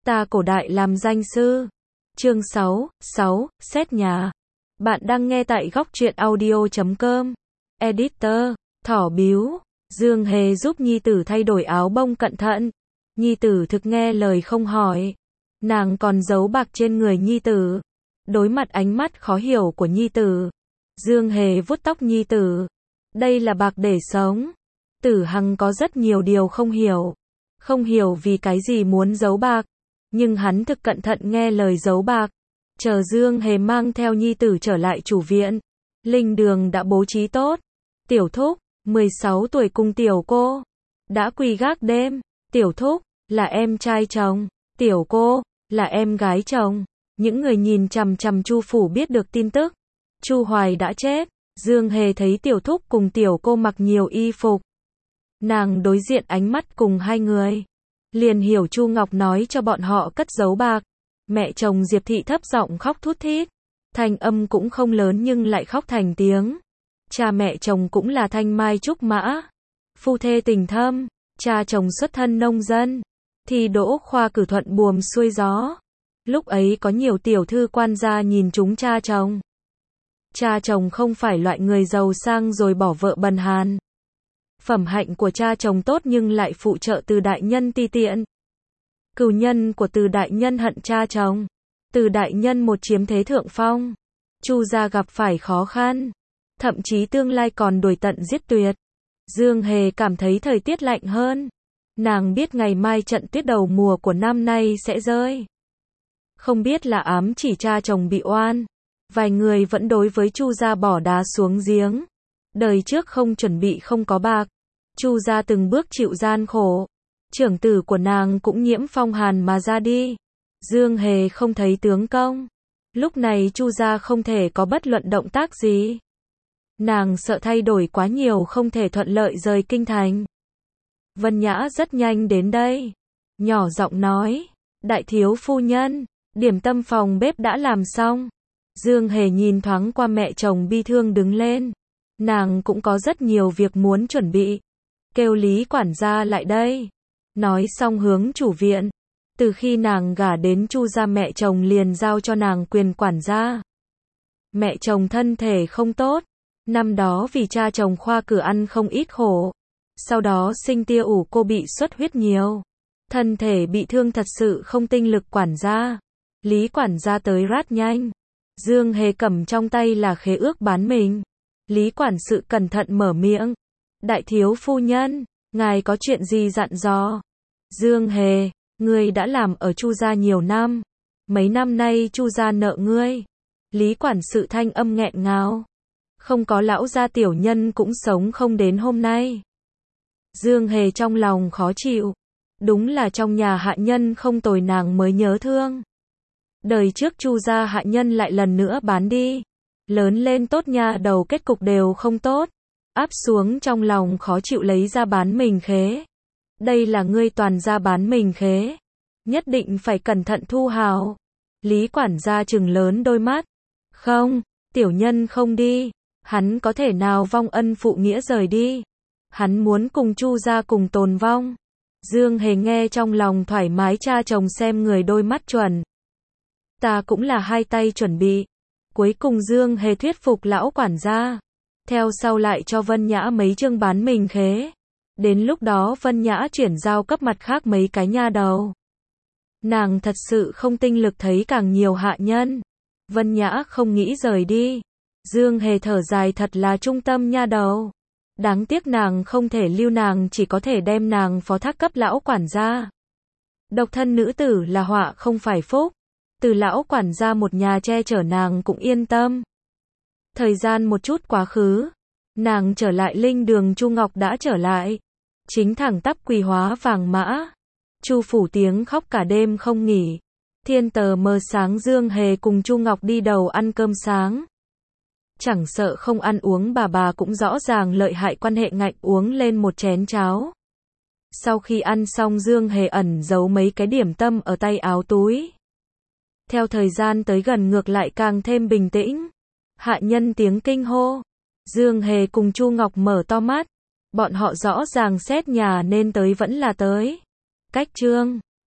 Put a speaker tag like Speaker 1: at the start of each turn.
Speaker 1: Ta cổ đại làm danh sư. Chương 6, xét nhà. Bạn đang nghe tại góc truyện audio.com. Editor, thỏ biếu. Dương Hề giúp nhi tử thay đổi áo bông cẩn thận. Nhi tử thực nghe lời không hỏi. Nàng còn giấu bạc trên người nhi tử. Đối mặt ánh mắt khó hiểu của nhi tử, Dương Hề vuốt tóc nhi tử. Đây là bạc để sống. Tử Hằng có rất nhiều điều không hiểu. Không hiểu vì cái gì muốn giấu bạc. Nhưng hắn thực cẩn thận nghe lời giấu bạc. Chờ Dương Hề mang theo nhi tử trở lại chủ viện. Linh đường đã bố trí tốt. Tiểu thúc, 16 tuổi cùng tiểu cô, đã quỳ gác đêm. Tiểu thúc, là em trai chồng. Tiểu cô, là em gái chồng. Những người nhìn chằm chằm Chu phủ biết được tin tức. Chu Hoài đã chết. Dương Hề thấy tiểu thúc cùng tiểu cô mặc nhiều y phục. Nàng đối diện ánh mắt cùng hai người. Liền hiểu Chu Ngọc nói cho bọn họ cất giấu bạc. Mẹ chồng Diệp Thị thấp giọng khóc thút thít. Thanh âm cũng không lớn nhưng lại khóc thành tiếng. Cha mẹ chồng cũng là thanh mai trúc mã. Phu thê tình thâm. Cha chồng xuất thân nông dân. Thi đỗ khoa cử thuận buồm xuôi gió. Lúc ấy có nhiều tiểu thư quan gia nhìn chúng cha chồng. Cha chồng không phải loại người giàu sang rồi bỏ vợ bần hàn. Phẩm hạnh của cha chồng tốt nhưng lại phụ trợ Từ đại nhân ti tiện. Cừu nhân của Từ đại nhân hận cha chồng. Từ đại nhân một chiếm thế thượng phong. Chu gia gặp phải khó khăn. Thậm chí tương lai còn đuổi tận giết tuyệt. Dương Hề cảm thấy thời tiết lạnh hơn. Nàng biết ngày mai trận tuyết đầu mùa của năm nay sẽ rơi. Không biết là ám chỉ cha chồng bị oan. Vài người vẫn đối với Chu gia bỏ đá xuống giếng. Đời trước không chuẩn bị không có bạc. Chu gia từng bước chịu gian khổ. Trưởng tử của nàng cũng nhiễm phong hàn mà ra đi. Dương Hề không thấy tướng công. Lúc này Chu gia không thể có bất luận động tác gì. Nàng sợ thay đổi quá nhiều không thể thuận lợi rời kinh thành. Vân Nhã rất nhanh đến đây. Nhỏ giọng nói. Đại thiếu phu nhân, điểm tâm phòng bếp đã làm xong. Dương Hề nhìn thoáng qua mẹ chồng bi thương đứng lên. Nàng cũng có rất nhiều việc muốn chuẩn bị. Kêu Lý quản gia lại đây. Nói xong hướng chủ viện. Từ khi nàng gả đến Chu gia mẹ chồng liền giao cho nàng quyền quản gia. Mẹ chồng thân thể không tốt. Năm đó vì cha chồng khoa cử ăn không ít khổ. Sau đó sinh tia ủ cô bị xuất huyết nhiều. Thân thể bị thương thật sự không tinh lực quản gia. Lý quản gia tới rát nhanh. Dương Hề cầm trong tay là khế ước bán mình. Lý quản sự cẩn thận mở miệng. Đại thiếu phu nhân, ngài có chuyện gì dặn dò? Dương Hề, ngươi đã làm ở Chu gia nhiều năm. Mấy năm nay Chu gia nợ ngươi. Lý quản sự thanh âm nghẹn ngào. Không có lão gia tiểu nhân cũng sống không đến hôm nay. Dương Hề trong lòng khó chịu. Đúng là trong nhà hạ nhân không tồi nàng mới nhớ thương. Đời trước Chu gia hạ nhân lại lần nữa bán đi. Lớn lên tốt nha đầu kết cục đều không tốt. Áp xuống trong lòng khó chịu lấy ra bán mình khế. Đây là ngươi toàn ra bán mình khế. Nhất định phải cẩn thận thu hào. Lý quản gia trừng lớn đôi mắt. Không, tiểu nhân không đi. Hắn có thể nào vong ân phụ nghĩa rời đi. Hắn muốn cùng Chu gia cùng tồn vong. Dương Hề nghe trong lòng thoải mái cha chồng xem người đôi mắt chuẩn. Ta cũng là hai tay chuẩn bị. Cuối cùng Dương Hề thuyết phục lão quản gia. Theo sau lại cho Vân Nhã mấy chương bán mình khế. Đến lúc đó Vân Nhã chuyển giao cấp mặt khác mấy cái nha đầu. Nàng thật sự không tinh lực thấy càng nhiều hạ nhân. Vân Nhã không nghĩ rời đi. Dương Hề thở dài thật là trung tâm nha đầu. Đáng tiếc nàng không thể lưu nàng chỉ có thể đem nàng phó thác cấp lão quản gia. Độc thân nữ tử là họa không phải phúc. Từ lão quản gia một nhà che chở nàng cũng yên tâm. Thời gian một chút quá khứ. Nàng trở lại linh đường Chu Ngọc đã trở lại. Chính thẳng tắp quỳ hóa vàng mã. Chu phủ tiếng khóc cả đêm không nghỉ. Thiên tờ mờ sáng Dương Hề cùng Chu Ngọc đi đầu ăn cơm sáng. Chẳng sợ không ăn uống bà cũng rõ ràng lợi hại quan hệ ngạnh uống lên một chén cháo. Sau khi ăn xong Dương Hề ẩn giấu mấy cái điểm tâm ở tay áo túi. Theo thời gian tới gần ngược lại càng thêm bình tĩnh. Hạ nhân tiếng kinh hô. Dương Hề cùng Chu Ngọc mở to mắt. Bọn họ rõ ràng xét nhà nên tới vẫn là tới. Cách chương